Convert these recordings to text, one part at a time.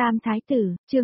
Tam Thái Tử, chương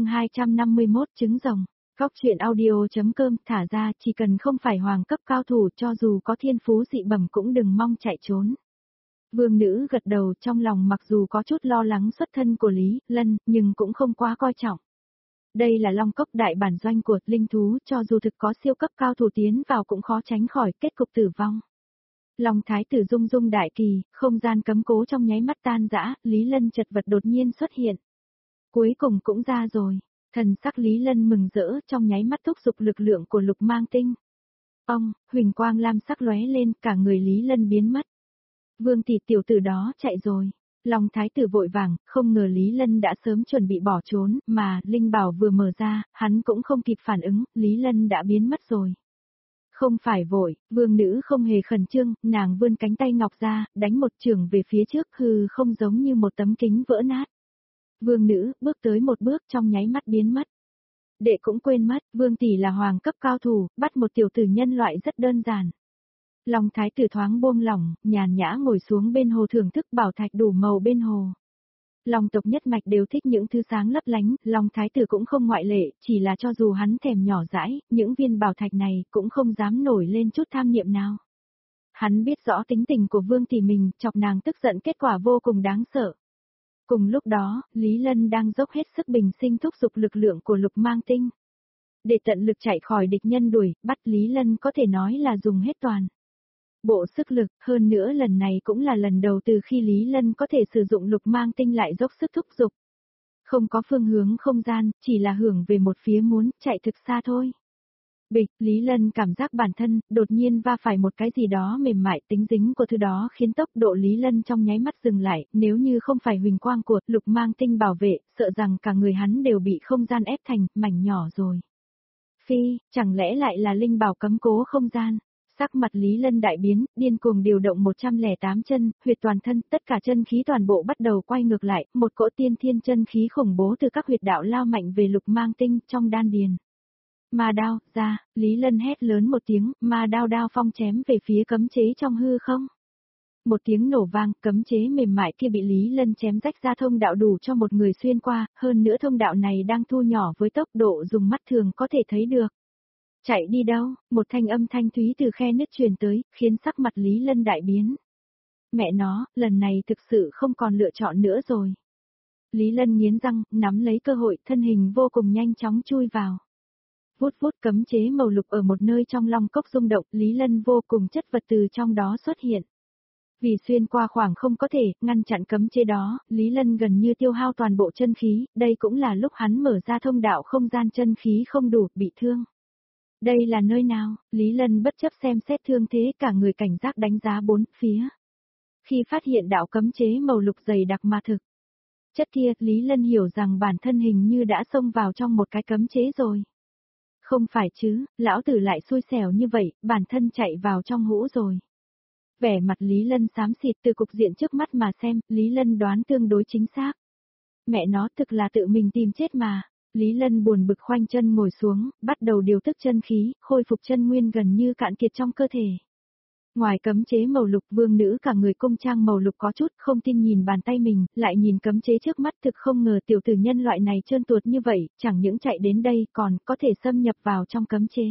251 trứng rồng. Góc chuyện audio.com thả ra chỉ cần không phải hoàng cấp cao thủ cho dù có thiên phú dị bẩm cũng đừng mong chạy trốn. Vương nữ gật đầu trong lòng mặc dù có chút lo lắng xuất thân của Lý Lân nhưng cũng không quá coi trọng. Đây là Long Cốc đại bản doanh của linh thú cho dù thực có siêu cấp cao thủ tiến vào cũng khó tránh khỏi kết cục tử vong. Long Thái Tử rung rung đại kỳ, không gian cấm cố trong nháy mắt tan rã, Lý Lân chật vật đột nhiên xuất hiện. Cuối cùng cũng ra rồi, thần sắc Lý Lân mừng rỡ trong nháy mắt thúc giục lực lượng của lục mang tinh. Ông, huỳnh quang lam sắc lóe lên, cả người Lý Lân biến mất. Vương tỷ tiểu tử đó chạy rồi. Long Thái Tử vội vàng, không ngờ Lý Lân đã sớm chuẩn bị bỏ trốn, mà linh bảo vừa mở ra, hắn cũng không kịp phản ứng, Lý Lân đã biến mất rồi. Không phải vội, vương nữ không hề khẩn trương, nàng vươn cánh tay ngọc ra, đánh một trường về phía trước hư không giống như một tấm kính vỡ nát. Vương nữ, bước tới một bước trong nháy mắt biến mất. Đệ cũng quên mất, vương tỷ là hoàng cấp cao thủ, bắt một tiểu tử nhân loại rất đơn giản. Long Thái Tử thoáng buông lỏng, nhàn nhã ngồi xuống bên hồ thưởng thức bảo thạch đủ màu bên hồ. Long tộc nhất mạch đều thích những thứ sáng lấp lánh, Long Thái Tử cũng không ngoại lệ, chỉ là cho dù hắn thèm nhỏ dãi, những viên bảo thạch này cũng không dám nổi lên chút tham niệm nào. Hắn biết rõ tính tình của vương tỷ mình, chọc nàng tức giận kết quả vô cùng đáng sợ. Cùng lúc đó, Lý Lân đang dốc hết sức bình sinh thúc giục lực lượng của lục mang tinh. Để tận lực chạy khỏi địch nhân đuổi, bắt Lý Lân có thể nói là dùng hết toàn bộ sức lực, hơn nữa lần này cũng là lần đầu từ khi Lý Lân có thể sử dụng lục mang tinh lại dốc sức thúc giục. Không có phương hướng không gian, chỉ là hưởng về một phía muốn chạy thực xa thôi. Bịch, Lý Lân cảm giác bản thân, đột nhiên va phải một cái gì đó mềm mại, tính dính của thứ đó khiến tốc độ Lý Lân trong nháy mắt dừng lại, nếu như không phải huỳnh quang của lục mang tinh bảo vệ, sợ rằng cả người hắn đều bị không gian ép thành mảnh nhỏ rồi. Phi, chẳng lẽ lại là linh bảo cấm cố không gian? Sắc mặt Lý Lân đại biến, điên cuồng điều động 108 chân, huyệt toàn thân, tất cả chân khí toàn bộ bắt đầu quay ngược lại, một cỗ tiên thiên chân khí khủng bố từ các huyệt đạo lao mạnh về lục mang tinh trong đan điền. Ma đao, ra, Lý Lân hét lớn một tiếng, ma đao đao phong chém về phía cấm chế trong hư không. Một tiếng nổ vang, cấm chế mềm mại kia bị Lý Lân chém rách ra thông đạo đủ cho một người xuyên qua, hơn nữa thông đạo này đang thu nhỏ với tốc độ dùng mắt thường có thể thấy được. Chạy đi đâu, một thanh âm thanh thúy từ khe nứt truyền tới, khiến sắc mặt Lý Lân đại biến. Mẹ nó, lần này thực sự không còn lựa chọn nữa rồi. Lý Lân nghiến răng, nắm lấy cơ hội, thân hình vô cùng nhanh chóng chui vào. Vút vút cấm chế màu lục ở một nơi trong long cốc rung động, Lý Lân vô cùng chất vật từ trong đó xuất hiện. Vì xuyên qua khoảng không có thể ngăn chặn cấm chế đó, Lý Lân gần như tiêu hao toàn bộ chân khí, đây cũng là lúc hắn mở ra thông đạo không gian chân khí không đủ, bị thương. Đây là nơi nào? Lý Lân bất chấp xem xét thương thế cả người cảnh giác đánh giá bốn phía. Khi phát hiện đạo cấm chế màu lục dày đặc mà thực chất kia, Lý Lân hiểu rằng bản thân hình như đã xông vào trong một cái cấm chế rồi. Không phải chứ, lão tử lại xui xẻo như vậy, bản thân chạy vào trong hũ rồi. Vẻ mặt Lý Lân xám xịt từ cục diện trước mắt mà xem, Lý Lân đoán tương đối chính xác. Mẹ nó thực là tự mình tìm chết mà. Lý Lân buồn bực khoanh chân ngồi xuống, bắt đầu điều tức chân khí, khôi phục chân nguyên gần như cạn kiệt trong cơ thể. Ngoài cấm chế màu lục, vương nữ cả người cung trang màu lục có chút không tin nhìn bàn tay mình, lại nhìn cấm chế trước mắt, thực không ngờ tiểu tử nhân loại này trơn tuột như vậy, chẳng những chạy đến đây còn có thể xâm nhập vào trong cấm chế.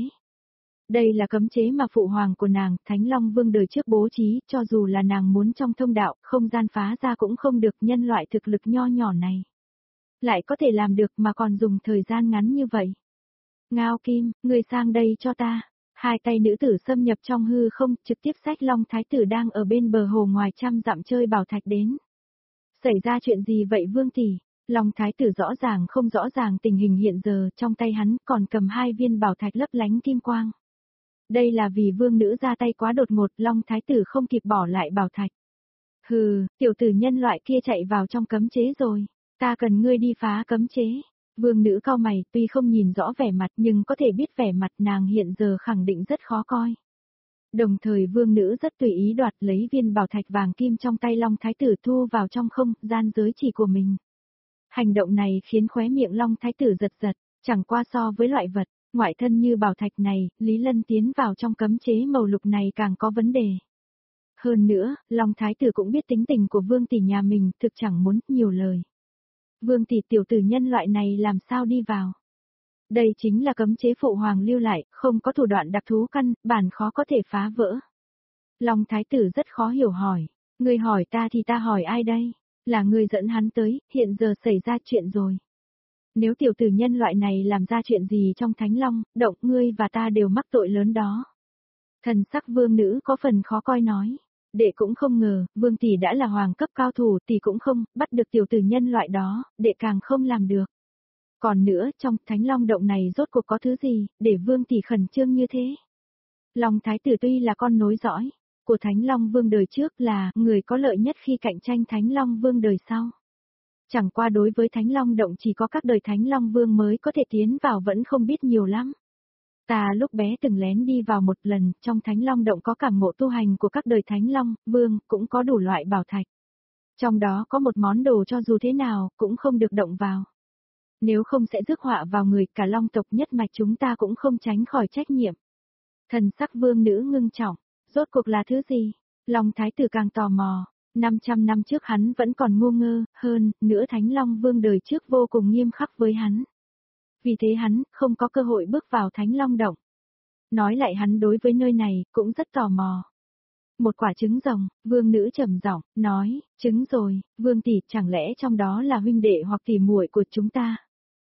Đây là cấm chế mà phụ hoàng của nàng, Thánh Long Vương đời trước bố trí, cho dù là nàng muốn trong thông đạo, không gian phá ra cũng không được, nhân loại thực lực nho nhỏ này lại có thể làm được mà còn dùng thời gian ngắn như vậy. Ngao Kim, người sang đây cho ta. Hai tay nữ tử xâm nhập trong hư không, trực tiếp xách Long Thái Tử đang ở bên bờ hồ ngoài trăm dặm chơi bảo thạch đến. Xảy ra chuyện gì vậy vương tỷ? Long Thái Tử rõ ràng không rõ ràng tình hình hiện giờ, trong tay hắn còn cầm hai viên bảo thạch lấp lánh kim quang. Đây là vì vương nữ ra tay quá đột ngột, Long Thái Tử không kịp bỏ lại bảo thạch. Hừ, tiểu tử nhân loại kia chạy vào trong cấm chế rồi. Ta cần ngươi đi phá cấm chế. Vương nữ cau mày, tuy không nhìn rõ vẻ mặt nhưng có thể biết vẻ mặt nàng hiện giờ khẳng định rất khó coi. Đồng thời vương nữ rất tùy ý đoạt lấy viên bảo thạch vàng kim trong tay Long Thái Tử thu vào trong không gian giới chỉ của mình. Hành động này khiến khóe miệng Long Thái Tử giật giật, chẳng qua so với loại vật ngoại thân như bảo thạch này, Lý Lân tiến vào trong cấm chế màu lục này càng có vấn đề. Hơn nữa, Long Thái Tử cũng biết tính tình của vương tỷ nhà mình, thực chẳng muốn nhiều lời. Vương tỷ, tiểu tử nhân loại này làm sao đi vào? Đây chính là cấm chế phụ hoàng lưu lại, không có thủ đoạn đặc thú căn bản khó có thể phá vỡ. Long thái tử rất khó hiểu hỏi, ngươi hỏi ta thì ta hỏi ai đây? Là ngươi dẫn hắn tới, hiện giờ xảy ra chuyện rồi. Nếu tiểu tử nhân loại này làm ra chuyện gì trong Thánh Long, động, ngươi và ta đều mắc tội lớn đó. Thần sắc vương nữ có phần khó coi nói. Đệ cũng không ngờ, vương tỷ đã là hoàng cấp cao thủ, tỷ cũng không, bắt được tiểu tử nhân loại đó, đệ càng không làm được. Còn nữa, trong Thánh Long động này rốt cuộc có thứ gì, để vương tỷ khẩn trương như thế? Long thái tử tuy là con nối dõi của Thánh Long Vương đời trước, là người có lợi nhất khi cạnh tranh Thánh Long Vương đời sau. Chẳng qua đối với Thánh Long động chỉ có các đời Thánh Long Vương mới có thể tiến vào vẫn không biết nhiều lắm. Ta lúc bé từng lén đi vào một lần, trong Thánh Long động có cả mộ tu hành của các đời Thánh Long Vương, cũng có đủ loại bảo thạch. Trong đó có một món đồ cho dù thế nào cũng không được động vào. Nếu không sẽ rước họa vào người, cả Long tộc nhất mạch chúng ta cũng không tránh khỏi trách nhiệm. Thần sắc vương nữ ngưng trọng, rốt cuộc là thứ gì? Long thái tử càng tò mò. 500 năm trước hắn vẫn còn ngu ngơ, hơn nữa Thánh Long Vương đời trước vô cùng nghiêm khắc với hắn. Vì thế hắn không có cơ hội bước vào Thánh Long động. Nói lại hắn đối với nơi này cũng rất tò mò. Một quả trứng rồng, vương nữ trầm giọng nói, trứng rồi, vương tỷ, chẳng lẽ trong đó là huynh đệ hoặc tỷ muội của chúng ta?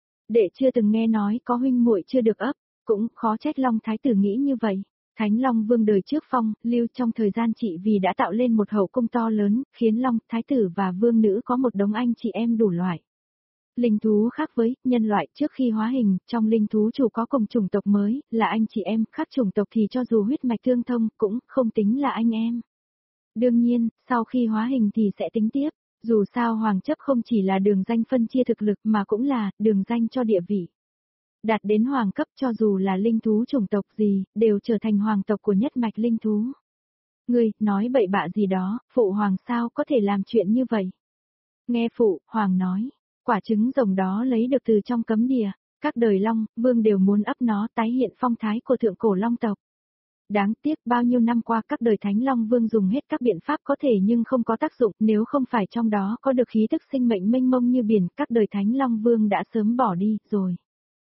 Đệ chưa từng nghe nói có huynh muội chưa được ấp, cũng khó trách Long thái tử nghĩ như vậy. Thánh Long Vương đời trước phong, lưu trong thời gian trị vì đã tạo lên một hậu cung to lớn, khiến Long thái tử và vương nữ có một đống anh chị em đủ loại. Linh thú khác với nhân loại, trước khi hóa hình, trong linh thú chủ có cùng chủng tộc mới, là anh chị em, khác chủng tộc thì cho dù huyết mạch tương thông, cũng không tính là anh em. Đương nhiên, sau khi hóa hình thì sẽ tính tiếp, dù sao hoàng chấp không chỉ là đường danh phân chia thực lực mà cũng là đường danh cho địa vị. Đạt đến hoàng cấp cho dù là linh thú chủng tộc gì, đều trở thành hoàng tộc của nhất mạch linh thú. Ngươi, nói bậy bạ gì đó, phụ hoàng sao có thể làm chuyện như vậy? Nghe phụ hoàng nói, quả trứng rồng đó lấy được từ trong cấm địa, các đời Long, Vương đều muốn ấp nó tái hiện phong thái của thượng cổ Long tộc. Đáng tiếc bao nhiêu năm qua các đời Thánh Long Vương dùng hết các biện pháp có thể nhưng không có tác dụng, nếu không phải trong đó có được khí tức sinh mệnh mênh mông như biển, các đời Thánh Long Vương đã sớm bỏ đi rồi.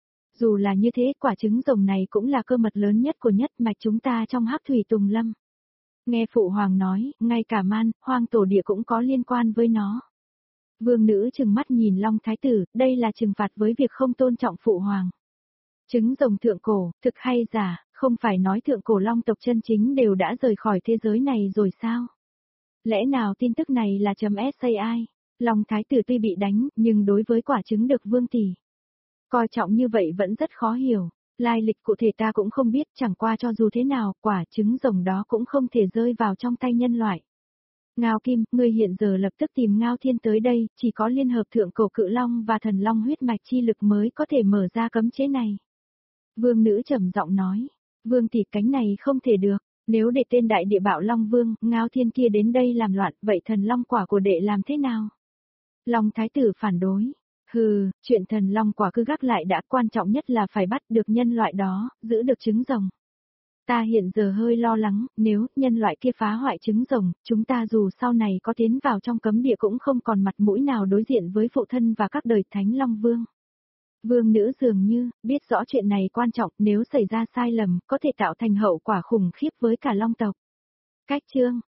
Dù là như thế, quả trứng rồng này cũng là cơ mật lớn nhất của nhất mạch chúng ta trong Hắc Thủy Tùng Lâm. Nghe phụ hoàng nói, ngay cả Man, Hoang Tổ Địa cũng có liên quan với nó. Vương nữ trừng mắt nhìn Long thái tử, đây là trừng phạt với việc không tôn trọng phụ hoàng. Trứng rồng thượng cổ, thực hay giả, không phải nói thượng cổ Long tộc chân chính đều đã rời khỏi thế giới này rồi sao? Lẽ nào tin tức này là .sai? Long thái tử tuy bị đánh, nhưng đối với quả trứng được vương tỷ coi trọng như vậy vẫn rất khó hiểu. Lai lịch cụ thể ta cũng không biết, chẳng qua cho dù thế nào, quả trứng rồng đó cũng không thể rơi vào trong tay nhân loại. Ngao Kim, ngươi hiện giờ lập tức tìm Ngao Thiên tới đây, chỉ có liên hợp thượng cổ cự long và thần long huyết mạch chi lực mới có thể mở ra cấm chế này. Vương nữ trầm giọng nói, vương tỷ, cánh này không thể được, nếu để tên đại địa bạo long vương, Ngao Thiên kia đến đây làm loạn, vậy thần long quả của đệ làm thế nào? Long thái tử phản đối. Hừ, chuyện thần long quả cứ gác lại đã, quan trọng nhất là phải bắt được nhân loại đó, giữ được trứng rồng. Ta hiện giờ hơi lo lắng, nếu nhân loại kia phá hoại trứng rồng, chúng ta dù sau này có tiến vào trong cấm địa cũng không còn mặt mũi nào đối diện với phụ thân và các đời Thánh Long Vương. Vương nữ dường như biết rõ chuyện này quan trọng, nếu xảy ra sai lầm, có thể tạo thành hậu quả khủng khiếp với cả Long tộc. Cách chương